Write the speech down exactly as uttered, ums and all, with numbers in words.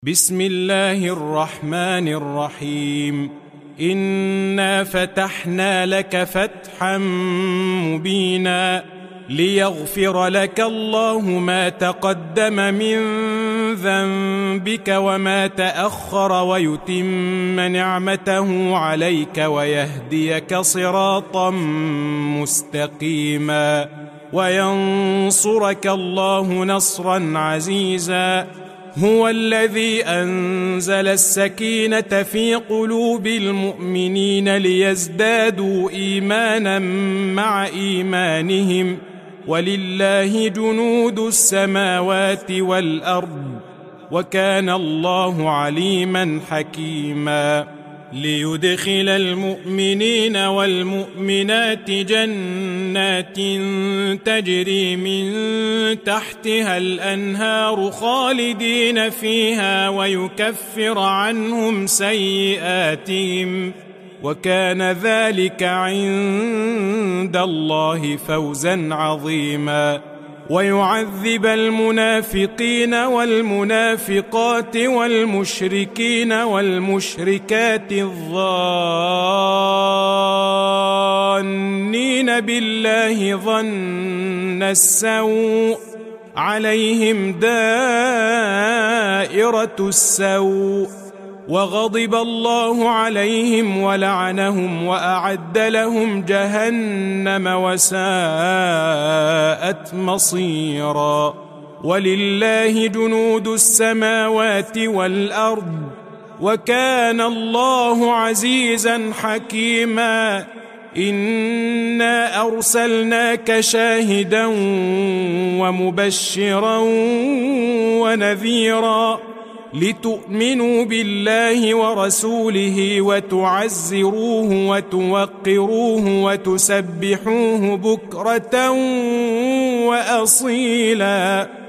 بسم الله الرحمن الرحيم. إنا فتحنا لك فتحا مبينا ليغفر لك الله ما تقدم من ذنبك وما تأخر ويتم نعمته عليك ويهديك صراطا مستقيما وينصرك الله نصرا عزيزا. هو الذي أنزل السكينة في قلوب المؤمنين ليزدادوا إيمانا مع إيمانهم ولله جنود السماوات والأرض وكان الله عليما حكيما. ليدخل المؤمنين والمؤمنات جنات تجري من تحتها الأنهار خالدين فيها ويكفر عنهم سيئاتهم وكان ذلك عند الله فوزا عظيما. ويعذب المنافقين والمنافقات والمشركين والمشركات الظانين بالله ظن السوء عليهم دائرة السوء وغضب الله عليهم ولعنهم وأعد لهم جهنم وساءت مصيرا. ولله جنود السماوات والأرض وكان الله عزيزا حكيما. إنا أرسلناك شاهدا ومبشرا ونذيرا لتؤمنوا بالله ورسوله وتعزروه وتوقروه وتسبحوه بكرة وأصيلا.